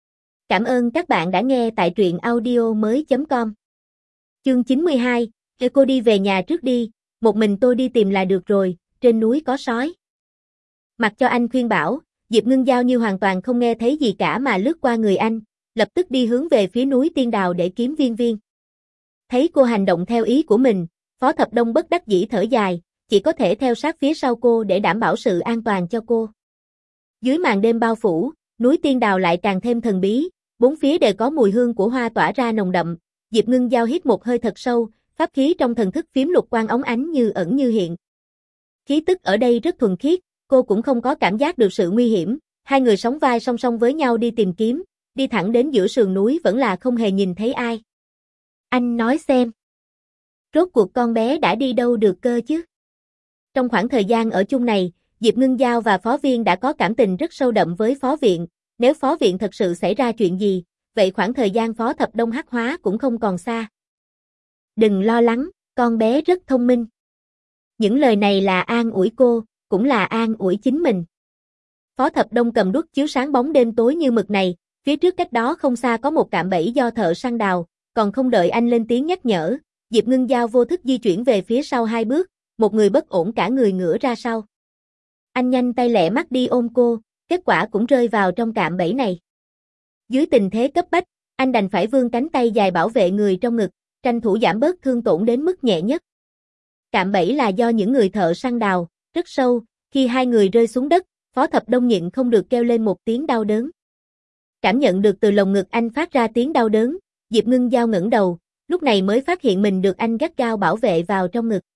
Cảm ơn các bạn đã nghe tại truyện audio mới chấm com. Chương chín mươi hai, để cô đi về nhà trước đi, một mình tôi đi tìm là được rồi, trên núi có sói. Mặc cho anh khuyên bảo, Diệp Ngưng Giao như hoàn toàn không nghe thấy gì cả mà lướt qua người anh, lập tức đi hướng về phía núi Tiên Đào để kiếm viên viên. Thấy cô hành động theo ý của mình, Phó Thập Đông bất đắc dĩ thở dài, chỉ có thể theo sát phía sau cô để đảm bảo sự an toàn cho cô. Dưới màn đêm bao phủ, núi Tiên Đào lại càng thêm thần bí, bốn phía đều có mùi hương của hoa tỏa ra nồng đậm. Diệp Ngưng Giao hít một hơi thật sâu, pháp khí trong thần thức phiếm lục quang óng ánh như ẩn như hiện. Khí tức ở đây rất thuần khiết, cô cũng không có cảm giác được sự nguy hiểm. Hai người sóng vai song song với nhau đi tìm kiếm, đi thẳng đến giữa sườn núi vẫn là không hề nhìn thấy ai. Anh nói xem, rốt cuộc con bé đã đi đâu được cơ chứ? Trong khoảng thời gian ở chung này, Diệp Ngưng Giao và Phó Viên đã có cảm tình rất sâu đậm với Phó Viện. Nếu Phó Viện thật sự xảy ra chuyện gì, vậy khoảng thời gian Phó Thập Đông hắc hóa cũng không còn xa. Đừng lo lắng, con bé rất thông minh. Những lời này là an ủi cô, cũng là an ủi chính mình. Phó Thập Đông cầm đuốc chiếu sáng bóng đêm tối như mực này, phía trước cách đó không xa có một cạm bẫy do thợ săn đào, còn không đợi anh lên tiếng nhắc nhở, Diệp Ngưng Giao vô thức di chuyển về phía sau hai bước, một người bất ổn cả người ngửa ra sau. Anh nhanh tay lẹ mắt đi ôm cô, kết quả cũng rơi vào trong cạm bẫy này. Dưới tình thế cấp bách, anh đành phải vươn cánh tay dài bảo vệ người trong ngực, tranh thủ giảm bớt thương tổn đến mức nhẹ nhất. Cạm bẫy là do những người thợ săn đào, rất sâu, khi hai người rơi xuống đất, Phó Thập Đông nhịn không được kêu lên một tiếng đau đớn. Cảm nhận được từ lồng ngực anh phát ra tiếng đau đớn, Diệp Ngưng Giao ngẩng đầu, lúc này mới phát hiện mình được anh gắt gao bảo vệ vào trong ngực.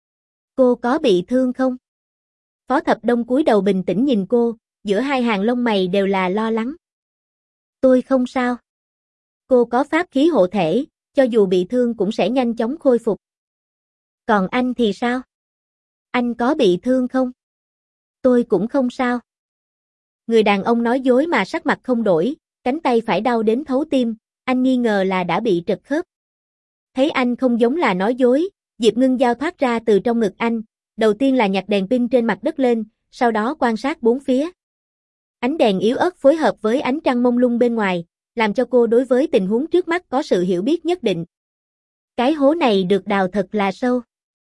Cô có bị thương không? Phó Thập Đông cúi đầu bình tĩnh nhìn cô, giữa hai hàng lông mày đều là lo lắng. Tôi không sao. Cô có pháp khí hộ thể, cho dù bị thương cũng sẽ nhanh chóng khôi phục. Còn anh thì sao? Anh có bị thương không? Tôi cũng không sao. Người đàn ông nói dối mà sắc mặt không đổi, cánh tay phải đau đến thấu tim, anh nghi ngờ là đã bị trật khớp. Thấy anh không giống là nói dối, Diệp Ngưng Giao thoát ra từ trong ngực anh, đầu tiên là nhặt đèn pin trên mặt đất lên, sau đó quan sát bốn phía. Ánh đèn yếu ớt phối hợp với ánh trăng mông lung bên ngoài, làm cho cô đối với tình huống trước mắt có sự hiểu biết nhất định. Cái hố này được đào thật là sâu.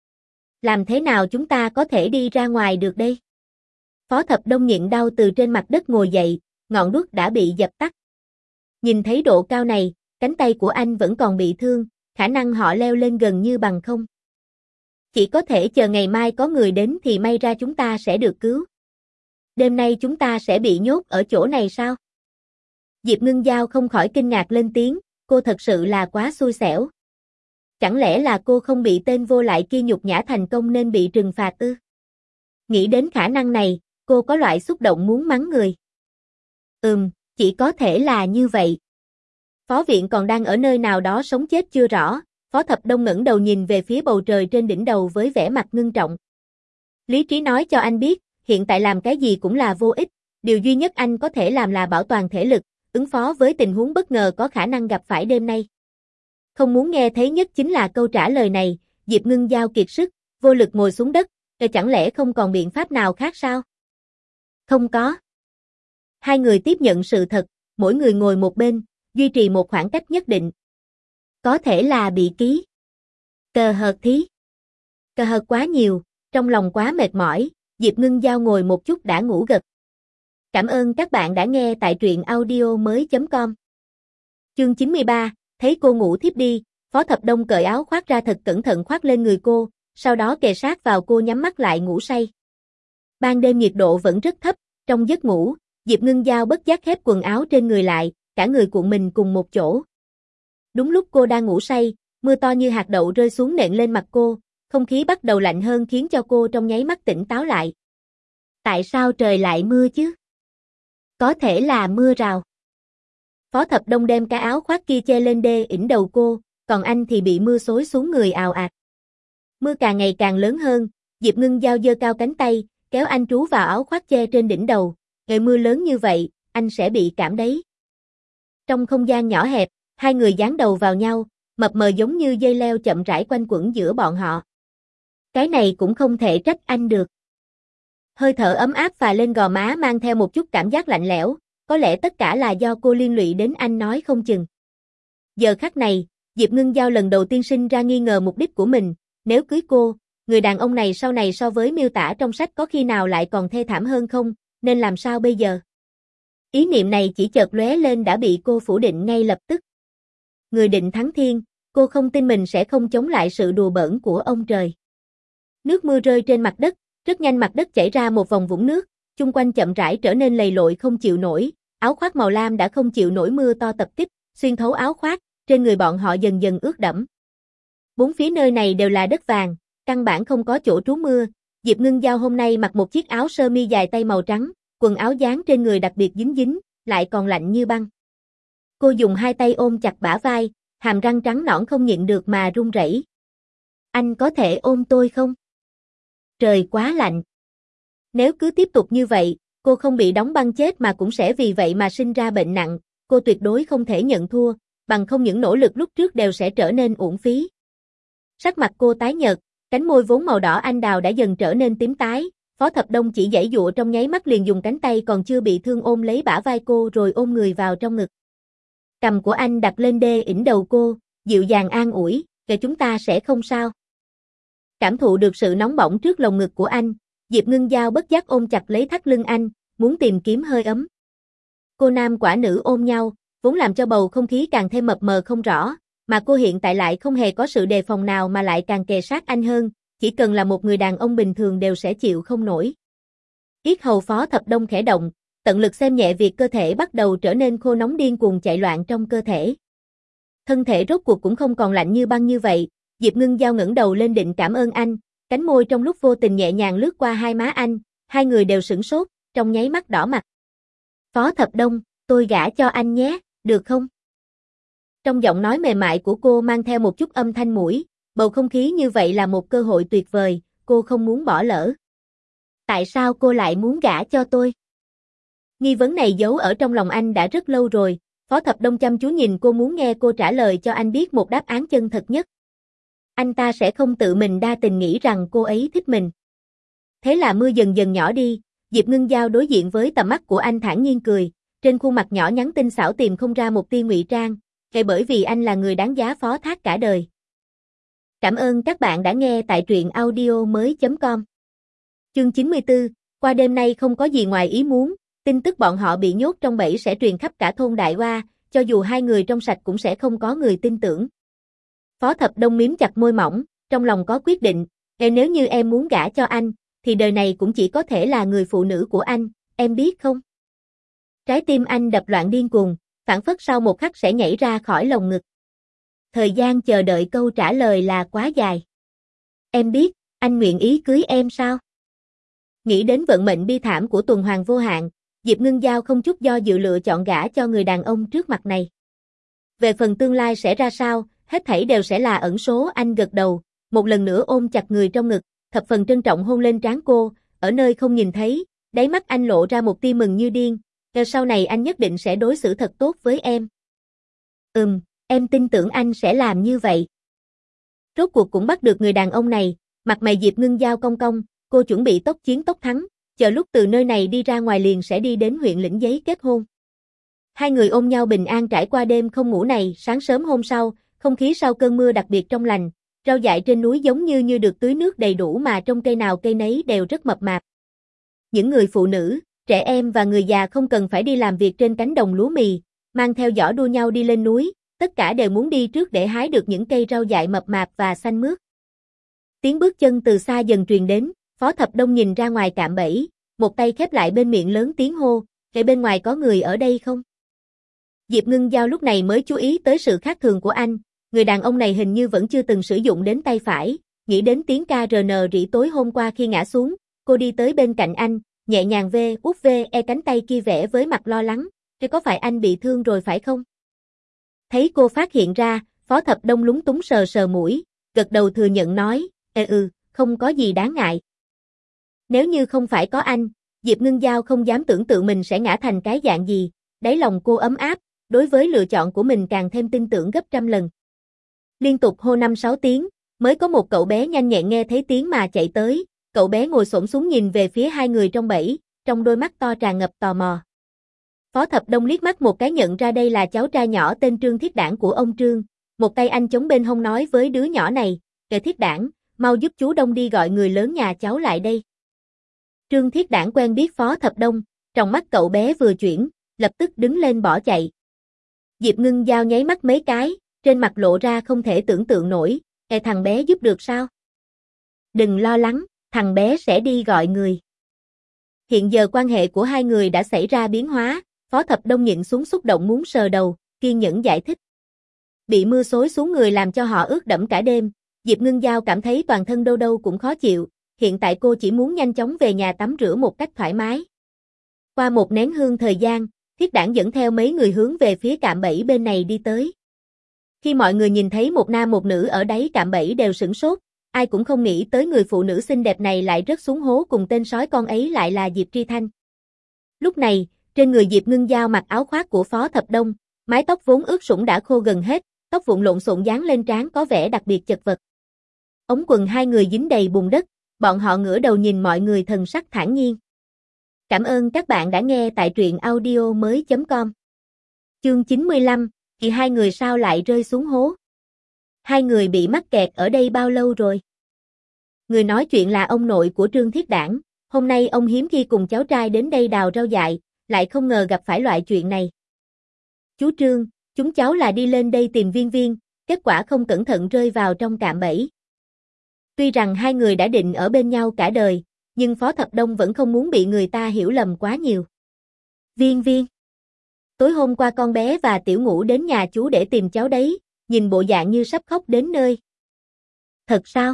Làm thế nào chúng ta có thể đi ra ngoài được đây? Phó Thập Đông nhịn đau từ trên mặt đất ngồi dậy, ngọn đuốc đã bị dập tắt. Nhìn thấy độ cao này, cánh tay của anh vẫn còn bị thương, khả năng họ leo lên gần như bằng không. Chỉ có thể chờ ngày mai có người đến thì may ra chúng ta sẽ được cứu. Đêm nay chúng ta sẽ bị nhốt ở chỗ này sao? Diệp Ngưng Giao không khỏi kinh ngạc lên tiếng, cô thật sự là quá xui xẻo. Chẳng lẽ là cô không bị tên vô lại kia nhục nhã thành công nên bị trừng phạt ư? Nghĩ đến khả năng này, cô có loại xúc động muốn mắng người. Ừm, chỉ có thể là như vậy. Phó Viện còn đang ở nơi nào đó sống chết chưa rõ, Phó Thập Đông ngẩng đầu nhìn về phía bầu trời trên đỉnh đầu với vẻ mặt ngưng trọng. Lý trí nói cho anh biết, hiện tại làm cái gì cũng là vô ích, điều duy nhất anh có thể làm là bảo toàn thể lực, ứng phó với tình huống bất ngờ có khả năng gặp phải đêm nay. Không muốn nghe thấy nhất chính là câu trả lời này, Diệp Ngưng Giao kiệt sức, vô lực ngồi xuống đất, e chẳng lẽ không còn biện pháp nào khác sao? Không có. Hai người tiếp nhận sự thật, mỗi người ngồi một bên, duy trì một khoảng cách nhất định. Có thể là bị ký. Cờ hợt thí. Cờ hợt quá nhiều, trong lòng quá mệt mỏi, Diệp Ngưng Giao ngồi một chút đã ngủ gật. Cảm ơn các bạn đã nghe tại truyện audio mới chấm com. Chương chín mươi ba, thấy cô ngủ thiếp đi, Phó Thập Đông cởi áo khoác ra thật cẩn thận khoác lên người cô, sau đó kề sát vào cô nhắm mắt lại ngủ say. Ban đêm nhiệt độ vẫn rất thấp, trong giấc ngủ, Diệp Ngưng Giao bất giác khép quần áo trên người lại, cả người cuộn mình cùng một chỗ. Đúng lúc cô đang ngủ say, mưa to như hạt đậu rơi xuống nện lên mặt cô, không khí bắt đầu lạnh hơn khiến cho cô trong nháy mắt tỉnh táo lại. Tại sao trời lại mưa chứ? Có thể là mưa rào. Phó Thập Đông đem cái áo khoác kia che lên đê ỉn đầu cô, còn anh thì bị mưa xối xuống người ào ạt. Mưa càng ngày càng lớn hơn, Diệp Ngưng Giao giơ cao cánh tay, kéo anh trú vào áo khoác che trên đỉnh đầu, ngày mưa lớn như vậy, anh sẽ bị cảm đấy. Trong không gian nhỏ hẹp, hai người dán đầu vào nhau, mập mờ giống như dây leo chậm rãi quanh quẩn giữa bọn họ. Cái này cũng không thể trách anh được. Hơi thở ấm áp phà lên gò má mang theo một chút cảm giác lạnh lẽo, có lẽ tất cả là do cô liên lụy đến anh nói không chừng. Giờ khắc này, Diệp Ngưng Giao lần đầu tiên sinh ra nghi ngờ mục đích của mình, nếu cưới cô, người đàn ông này sau này so với miêu tả trong sách có khi nào lại còn thê thảm hơn không, nên làm sao bây giờ? Ý niệm này chỉ chợt lóe lên đã bị cô phủ định ngay lập tức. Người định thắng thiên, cô không tin mình sẽ không chống lại sự đùa bỡn của ông trời. Nước mưa rơi trên mặt đất, rất nhanh mặt đất chảy ra một vòng vũng nước, chung quanh chậm rãi trở nên lầy lội không chịu nổi, áo khoác màu lam đã không chịu nổi mưa to tập kích, xuyên thấu áo khoác, trên người bọn họ dần dần ướt đẫm. Bốn phía nơi này đều là đất vàng, căn bản không có chỗ trú mưa. Diệp Ngưng Giao hôm nay mặc một chiếc áo sơ mi dài tay màu trắng, quần áo dáng trên người đặc biệt dính dính, lại còn lạnh như băng. Cô dùng hai tay ôm chặt bả vai, hàm răng trắng nõn không nhịn được mà run rẩy. Anh có thể ôm tôi không? Trời quá lạnh. Nếu cứ tiếp tục như vậy, cô không bị đóng băng chết mà cũng sẽ vì vậy mà sinh ra bệnh nặng, cô tuyệt đối không thể nhận thua, bằng không những nỗ lực lúc trước đều sẽ trở nên uổng phí. Sắc mặt cô tái nhợt, cánh môi vốn màu đỏ anh đào đã dần trở nên tím tái, Phó Thập Đông chỉ giãy giụa trong nháy mắt liền dùng cánh tay còn chưa bị thương ôm lấy bả vai cô rồi ôm người vào trong ngực. Cằm của anh đặt lên đê ỉn đầu cô, dịu dàng an ủi, "Kệ chúng ta sẽ không sao." Cảm thụ được sự nóng bỏng trước lồng ngực của anh, Diệp Ngưng Giao bất giác ôm chặt lấy thắt lưng anh, muốn tìm kiếm hơi ấm. Cô nam quả nữ ôm nhau, vốn làm cho bầu không khí càng thêm mập mờ không rõ, mà cô hiện tại lại không hề có sự đề phòng nào mà lại càng kề sát anh hơn, chỉ cần là một người đàn ông bình thường đều sẽ chịu không nổi. Yết hầu Phó Thập Đông khẽ động, tận lực xem nhẹ việc cơ thể bắt đầu trở nên khô nóng điên cuồng chạy loạn trong cơ thể. Thân thể rốt cuộc cũng không còn lạnh như băng như vậy, Diệp Ngưng Giao ngẩng đầu lên định cảm ơn anh, cánh môi trong lúc vô tình nhẹ nhàng lướt qua hai má anh, hai người đều sửng sốt, trong nháy mắt đỏ mặt. "Phó Thập Đông, tôi gả cho anh nhé, được không?" Trong giọng nói mềm mại của cô mang theo một chút âm thanh mũi, bầu không khí như vậy là một cơ hội tuyệt vời, cô không muốn bỏ lỡ. "Tại sao cô lại muốn gả cho tôi?" Nghi vấn này giấu ở trong lòng anh đã rất lâu rồi, Phó Thập Đông chăm chú nhìn cô muốn nghe cô trả lời cho anh biết một đáp án chân thật nhất. Anh ta sẽ không tự mình đa tình nghĩ rằng cô ấy thích mình. Thế là mưa dần dần nhỏ đi, Diệp Ngưng Giao đối diện với tầm mắt của anh thản nhiên cười, trên khuôn mặt nhỏ nhắn tinh xảo tìm không ra một tia ngụy trang, kể bởi vì anh là người đáng giá phó thác cả đời. Cảm ơn các bạn đã nghe tại truyện audio mới chấm com. Chương chín mươi tư, qua đêm nay không có gì ngoài ý muốn, tin tức bọn họ bị nhốt trong bẫy sẽ truyền khắp cả thôn Đại Hoa, cho dù hai người trong sạch cũng sẽ không có người tin tưởng. Phó Thập Đông miếm chặt môi mỏng, trong lòng có quyết định, nếu như em muốn gả cho anh, thì đời này cũng chỉ có thể là người phụ nữ của anh, em biết không? Trái tim anh đập loạn điên cuồng, phảng phất sau một khắc sẽ nhảy ra khỏi lồng ngực. Thời gian chờ đợi câu trả lời là quá dài. Em biết, anh nguyện ý cưới em sao? Nghĩ đến vận mệnh bi thảm của tuần hoàn vô hạn, Diệp Ngưng Giao không chút do dự lựa chọn gả cho người đàn ông trước mặt này. Về phần tương lai sẽ ra sao, hết thảy đều sẽ là ẩn số. Anh gật đầu, một lần nữa ôm chặt người trong ngực, thập phần trân trọng hôn lên trán cô, ở nơi không nhìn thấy, đáy mắt anh lộ ra một tia mừng như điên, "Rồi sau này anh nhất định sẽ đối xử thật tốt với em." "Ừm, em tin tưởng anh sẽ làm như vậy." Rốt cuộc cũng bắt được người đàn ông này, mặt mày Diệp Ngưng Giao cong cong, cô chuẩn bị tốc chiến tốc thắng, chờ lúc từ nơi này đi ra ngoài liền sẽ đi đến huyện lĩnh giấy kết hôn. Hai người ôm nhau bình an trải qua đêm không ngủ này, sáng sớm hôm sau, không khí sau cơn mưa đặc biệt trong lành, rau dại trên núi giống như như được tưới nước đầy đủ mà trong cây nào cây nấy đều rất mập mạp. Những người phụ nữ, trẻ em và người già không cần phải đi làm việc trên cánh đồng lúa mì, mang theo giỏ đua nhau đi lên núi, tất cả đều muốn đi trước để hái được những cây rau dại mập mạp và xanh mướt. Tiếng bước chân từ xa dần truyền đến, Phó Thập Đông nhìn ra ngoài cạm bẫy, một tay khép lại bên miệng lớn tiếng hô, "Vậy bên ngoài có người ở đây không?" Diệp Ngưng Giao lúc này mới chú ý tới sự khác thường của anh, người đàn ông này hình như vẫn chưa từng sử dụng đến tay phải, nghĩ đến tiếng ca rờ nờ rỉ tối hôm qua khi ngã xuống, cô đi tới bên cạnh anh, nhẹ nhàng vê út vê e cánh tay kia vẽ với mặt lo lắng, "Thế có phải anh bị thương rồi phải không?" Thấy cô phát hiện ra, Phó Thập Đông lúng túng sờ sờ mũi, gật đầu thừa nhận nói, "Ê ừ, không có gì đáng ngại." Nếu như không phải có anh, Diệp Ngưng Giao không dám tưởng tượng mình sẽ ngã thành cái dạng gì, đáy lòng cô ấm áp, đối với lựa chọn của mình càng thêm tin tưởng gấp trăm lần. Liên tục hô năm sáu tiếng, mới có một cậu bé nhanh nhẹn nghe thấy tiếng mà chạy tới, cậu bé ngồi xổm xuống nhìn về phía hai người trong bẫy, trong đôi mắt to tràn ngập tò mò. Phó Thập Đông liếc mắt một cái nhận ra đây là cháu trai nhỏ tên Trương Thiết Đản của ông Trương, một tay anh chống bên hông nói với đứa nhỏ này, kệ Thiết Đản, mau giúp chú Đông đi gọi người lớn nhà cháu lại đây. Trương Thiết Đản quen biết Phó Thập Đông, trong mắt cậu bé vừa chuyển, lập tức đứng lên bỏ chạy. Diệp Ngưng Giao nháy mắt mấy cái, trên mặt lộ ra không thể tưởng tượng nổi, e thằng bé giúp được sao? Đừng lo lắng, thằng bé sẽ đi gọi người. Hiện giờ quan hệ của hai người đã xảy ra biến hóa, Phó Thập Đông nhịn xuống xúc động muốn sờ đầu, kiên nhẫn giải thích. Bị mưa xối xuống người làm cho họ ướt đẫm cả đêm, Diệp Ngưng Giao cảm thấy toàn thân đâu đâu cũng khó chịu, hiện tại cô chỉ muốn nhanh chóng về nhà tắm rửa một cách thoải mái. Qua một nén hương thời gian, Thiết Đản dẫn theo mấy người hướng về phía cạm bẫy bên này đi tới. Khi mọi người nhìn thấy một nam một nữ ở đáy cạm bẫy đều sửng sốt, ai cũng không nghĩ tới người phụ nữ xinh đẹp này lại rớt xuống hố cùng tên sói con ấy lại là Diệp Tri Thanh. Lúc này, trên người Diệp Ngưng Giao mặc áo khoác của Phó Thập Đông, mái tóc vốn ướt sũng đã khô gần hết, tóc vụn lộn xộn dán lên trán có vẻ đặc biệt chật vật. Ống quần hai người dính đầy bùn đất, bọn họ ngửa đầu nhìn mọi người thần sắc thản nhiên. Cảm ơn các bạn đã nghe tại truyện audio mới chấm com. Chương chín mươi lăm, thì hai người sao lại rơi xuống hố? Hai người bị mắc kẹt ở đây bao lâu rồi? Người nói chuyện là ông nội của Trương Thiết Đản, hôm nay ông hiếm khi cùng cháu trai đến đây đào rau dại, lại không ngờ gặp phải loại chuyện này. Chú Trương, chúng cháu là đi lên đây tìm Viên Viên, kết quả không cẩn thận rơi vào trong cạm bẫy. Tuy rằng hai người đã định ở bên nhau cả đời, nhưng Phó Thập Đông vẫn không muốn bị người ta hiểu lầm quá nhiều. Viên Viên. Tối hôm qua con bé và Tiểu Ngũ đến nhà chú để tìm cháu đấy, nhìn bộ dạng như sắp khóc đến nơi. Thật sao?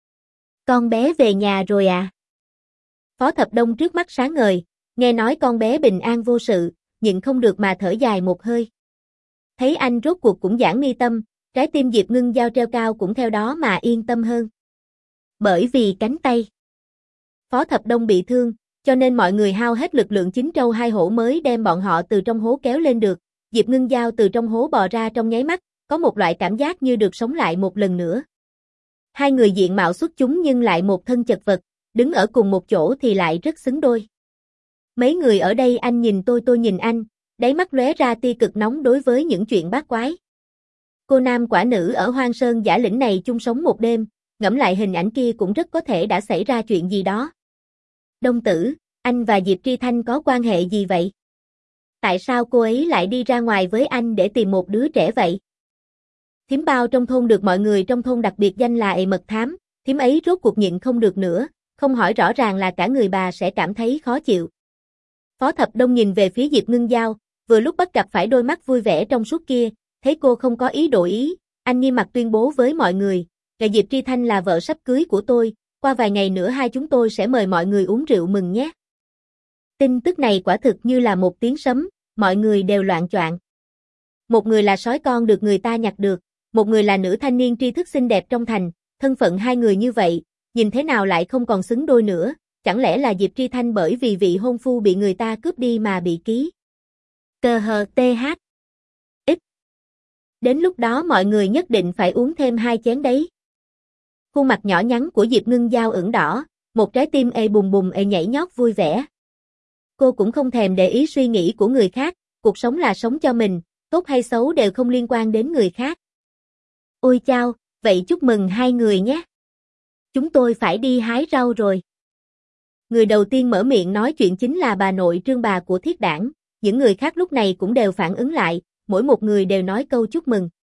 Con bé về nhà rồi à? Phó Thập Đông trước mắt sáng ngời, nghe nói con bé bình an vô sự, nhịn không được mà thở dài một hơi. Thấy anh rốt cuộc cũng giãn mi tâm, trái tim Diệp Ngưng Giao treo cao cũng theo đó mà yên tâm hơn. Bởi vì cánh tay. Phó Thập Đông bị thương, cho nên mọi người hao hết lực lượng chín trâu hai hổ mới đem bọn họ từ trong hố kéo lên được. Diệp Ngưng Giao từ trong hố bò ra trong nháy mắt, có một loại cảm giác như được sống lại một lần nữa. Hai người diện mạo xuất chúng nhưng lại một thân chật vật, đứng ở cùng một chỗ thì lại rất xứng đôi. Mấy người ở đây anh nhìn tôi tôi nhìn anh, đáy mắt lóe ra tia cực nóng đối với những chuyện bát quái. Cô nam quả nữ ở Hoang Sơn Giả Lĩnh này chung sống một đêm, ngẫm lại hình ảnh kia cũng rất có thể đã xảy ra chuyện gì đó. Đông tử, anh và Diệp Tri Thanh có quan hệ gì vậy? Tại sao cô ấy lại đi ra ngoài với anh để tìm một đứa trẻ vậy? Thím Bao trong thôn được mọi người trong thôn đặc biệt danh là ệ mật thám, thím ấy rốt cuộc nhịn không được nữa, không hỏi rõ ràng là cả người bà sẽ cảm thấy khó chịu. Phó Thập Đông nhìn về phía Diệp Ngưng Giao, vừa lúc bắt gặp phải đôi mắt vui vẻ trong suốt kia, thấy cô không có ý đổi ý, anh nghiêm mặt tuyên bố với mọi người, "Kệ Diệp Tri Thanh là vợ sắp cưới của tôi, qua vài ngày nữa hai chúng tôi sẽ mời mọi người uống rượu mừng nhé." Tin tức này quả thực như là một tiếng sấm, mọi người đều loạng choạng. Một người là sói con được người ta nhặt được, một người là nữ thanh niên tri thức xinh đẹp trong thành, thân phận hai người như vậy, nhìn thế nào lại không còn xứng đôi nữa, chẳng lẽ là Diệp Tri Thanh bởi vì vị hôn phu bị người ta cướp đi mà bị ký. Cờ hờ tê hát. Ít. Đến lúc đó mọi người nhất định phải uống thêm hai chén đấy. Khuôn mặt nhỏ nhắn của Diệp Ngưng Giao ửng đỏ, một trái tim ê bùng bùng ê nhảy nhót vui vẻ. Cô cũng không thèm để ý suy nghĩ của người khác, cuộc sống là sống cho mình, tốt hay xấu đều không liên quan đến người khác. Ôi chao, vậy chúc mừng hai người nhé. Chúng tôi phải đi hái rau rồi. Người đầu tiên mở miệng nói chuyện chính là bà nội Trương bà của Thiết Đản, những người khác lúc này cũng đều phản ứng lại, mỗi một người đều nói câu chúc mừng.